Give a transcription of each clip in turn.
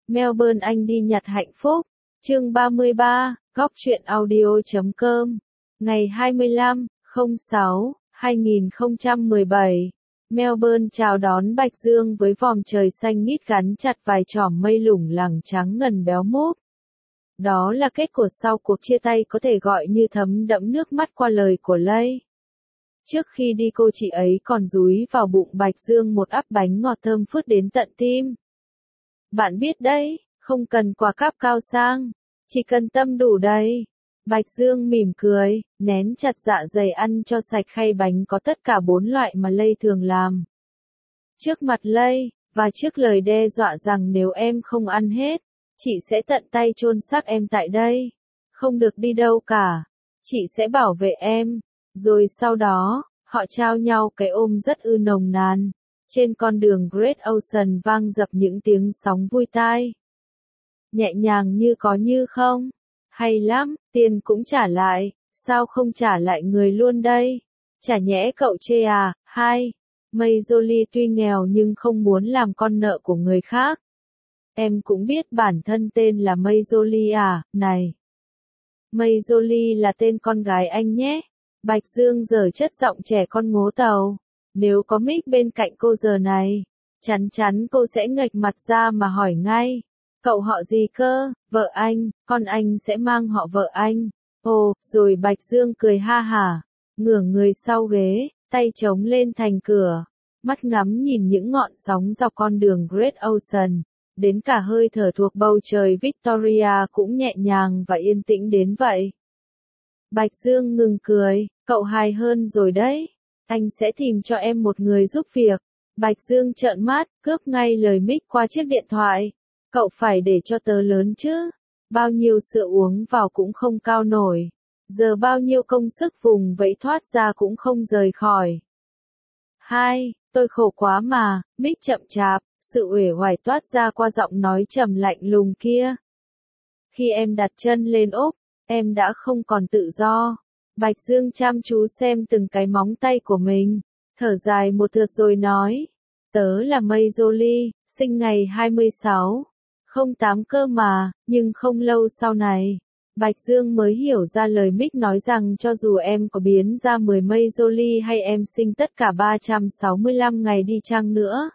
Melbourne Anh đi nhặt hạnh phúc. Chương 33, Góc truyện audio.com. Ngày 25/06/2017. Melbourne chào đón Bạch Dương với vòm trời xanh mít gắn chặt vài chòm mây lủng lẳng trắng ngần béo múp. Đó là kết quả sau cuộc chia tay có thể gọi như thấm đẫm nước mắt qua lời của Lay. Trước khi đi cô chị ấy còn dúi vào bụng Bạch Dương một ắp bánh ngọt thơm phức đến tận tim. Bạn biết đấy, không cần quà cáp cao sang, chỉ cần tâm đủ đầy. Bạch Dương mỉm cười, nén chặt dạ dày ăn cho sạch khay bánh có tất cả 4 loại mà Lay thường làm. Trước mặt Lay, và trước lời đe dọa rằng nếu em không ăn hết, chị sẽ tận tay chôn xác em tại đây. Không được đi đâu cả. Chị sẽ bảo vệ em. Rồi sau đó, họ trao nhau cái ôm rất nồng nàn. Trên con đường Great Ocean vang dập những tiếng sóng vui tai. Nhẹ nhàng như có như không. Hay lắm, tiền cũng trả lại. Sao không trả lại người luôn đây? Chả nhẽ cậu chê à? Hai. Mây Jolie tuy nghèo nhưng không muốn làm con nợ của người khác. Em cũng biết bản thân tên là Mây Jolie à, này. Mây Jolie là tên con gái anh nhé. Bạch Dương giở chất giọng trẻ con ngố tàu. Nếu có Mick bên cạnh cô giờ này, chắn chắn cô sẽ nghệch mặt ra mà hỏi ngay. Cậu họ gì cơ? Vợ anh, con anh sẽ mang họ vợ anh. Ồ, rồi Bạch Dương cười ha hả, ngửa người sau ghế, tay chống lên thành cửa, mắt ngắm nhìn những ngọn sóng dọc con đường Great Ocean. Đến cả hơi thở thuộc bầu trời Victoria cũng nhẹ nhàng và yên tĩnh đến vậy. Bạch Dương ngừng cười, cậu hài hơn rồi đấy. Anh sẽ tìm cho em một người giúp việc. Bạch Dương trợn mắt, cướp ngay lời Mick qua chiếc điện thoại. Cậu phải để cho tớ lớn chứ. Bao nhiêu sữa uống vào cũng không cao nổi. Giờ bao nhiêu công sức vùng vẫy thoát ra cũng không rời khỏi. Hai, tôi khổ quá mà, Mick chậm chạp, sự uể oải toát ra qua giọng nói trầm lạnh lùng kia. Khi em đặt chân lên ốc, em đã không còn tự do. Bạch Dương chăm chú xem từng cái móng tay của mình, thở dài một lượt rồi nói. Tớ là Mây Jolie, sinh ngày 26/08 cơ mà, nhưng không lâu sau này. Bạch Dương mới hiểu ra lời Mick nói rằng cho dù em có biến ra 10 Mây Jolie hay em sinh tất cả 365 ngày đi chăng nữa.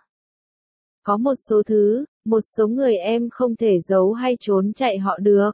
Có một số thứ, một số người em không thể giấu hay trốn chạy họ được.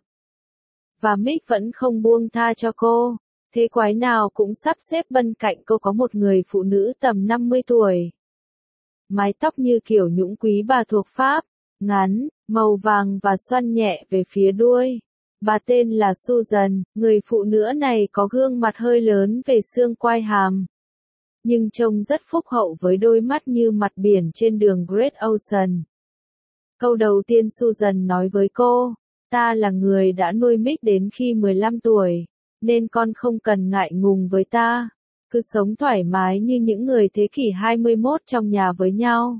Và Mick vẫn không buông tha cho cô. Thế quái nào cũng sắp xếp bên cạnh cô có một người phụ nữ tầm 50 tuổi. Mái tóc như kiểu nhũng quý bà thuộc Pháp, ngắn, màu vàng và xoăn nhẹ về phía đuôi. Bà tên là Susan, người phụ nữ này có gương mặt hơi lớn về xương quai hàm. Nhưng trông rất phúc hậu với đôi mắt như mặt biển trên đường Great Ocean. Câu đầu tiên Susan nói với cô, ta là người đã nuôi Mick đến khi 15 tuổi, nên con không cần ngại ngùng với ta. Cứ sống thoải mái như những người thế kỷ 21 trong nhà với nhau.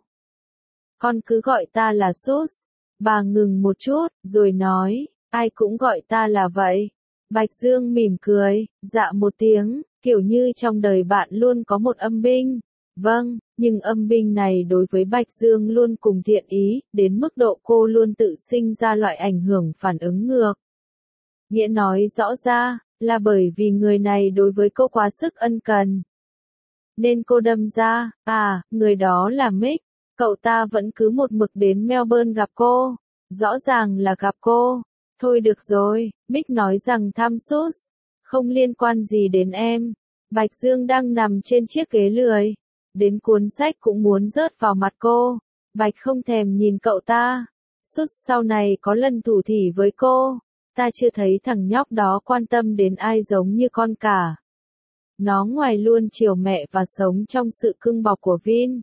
Con cứ gọi ta là Sus. Bà ngừng một chút, rồi nói, ai cũng gọi ta là vậy. Bạch Dương mỉm cười, dạ một tiếng, kiểu như trong đời bạn luôn có một âm binh. Vâng, nhưng âm binh này đối với Bạch Dương luôn cùng thiện ý, đến mức độ cô luôn tự sinh ra loại ảnh hưởng phản ứng ngược. Nghĩa nói rõ ra, là bởi vì người này đối với cô quá sức ân cần. Nên cô đâm ra, người đó là Mick, cậu ta vẫn cứ một mực đến Melbourne gặp cô. Rõ ràng là gặp cô. Thôi được rồi, Mick nói rằng thăm Sus, không liên quan gì đến em. Bạch Dương đang nằm trên chiếc ghế lười. Đến cuốn sách cũng muốn rớt vào mặt cô. Bạch không thèm nhìn cậu ta. Sus sau này có lần thủ thỉ với cô. Ta chưa thấy thằng nhóc đó quan tâm đến ai giống như con cả. Nó ngoài luôn chiều mẹ và sống trong sự cưng bọc của Vin.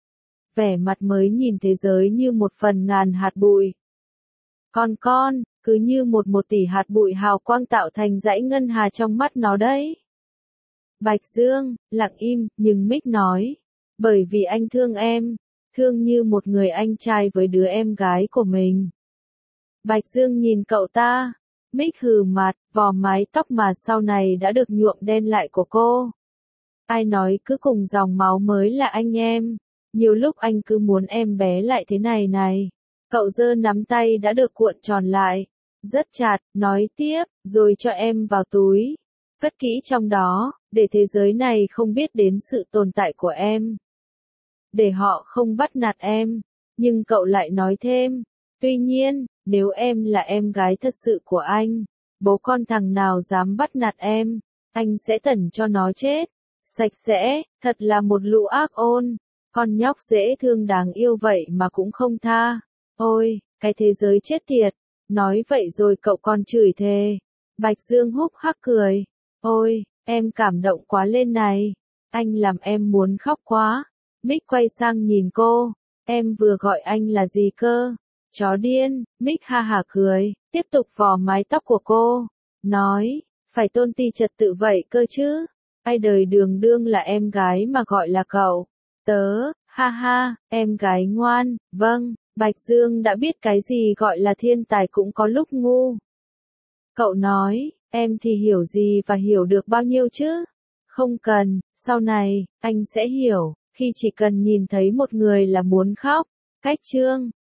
Vẻ mặt mới nhìn thế giới như một phần ngàn hạt bụi. Còn con, cứ như một tỷ hạt bụi hào quang tạo thành dãy ngân hà trong mắt nó đấy. Bạch Dương, lặng im, nhưng Mick nói. Bởi vì anh thương em, thương như một người anh trai với đứa em gái của mình. Bạch Dương nhìn cậu ta. Mick hừ mặt, vò mái tóc mà sau này đã được nhuộm đen lại của cô. Ai nói cứ cùng dòng máu mới là anh em. Nhiều lúc anh cứ muốn em bé lại thế này này. Cậu giơ nắm tay đã được cuộn tròn lại, rất chặt, nói tiếp, rồi cho em vào túi. Cất kỹ trong đó, để thế giới này không biết đến sự tồn tại của em. Để họ không bắt nạt em. Nhưng cậu lại nói thêm, tuy nhiên, nếu em là em gái thật sự của anh, bố con thằng nào dám bắt nạt em, anh sẽ tẩn cho nó chết. Sạch sẽ, thật là một lũ ác ôn. Con nhóc dễ thương đáng yêu vậy mà cũng không tha. Ôi, cái thế giới chết tiệt. Nói vậy rồi cậu còn chửi thề. Bạch Dương húc hắc cười. Ôi, em cảm động quá lên này. Anh làm em muốn khóc quá. Mick quay sang nhìn cô. Em vừa gọi anh là gì cơ? Chó điên. Mick ha hả cười, tiếp tục vò mái tóc của cô. Nói, phải tôn ti trật tự vậy cơ chứ. Ai đời đường đương là em gái mà gọi là cậu. Tớ, ha ha, em gái ngoan, vâng. Bạch Dương đã biết cái gì gọi là thiên tài cũng có lúc ngu. Cậu nói, em thì hiểu gì và hiểu được bao nhiêu chứ? Không cần, sau này, anh sẽ hiểu, khi chỉ cần nhìn thấy một người là muốn khóc. Cách chương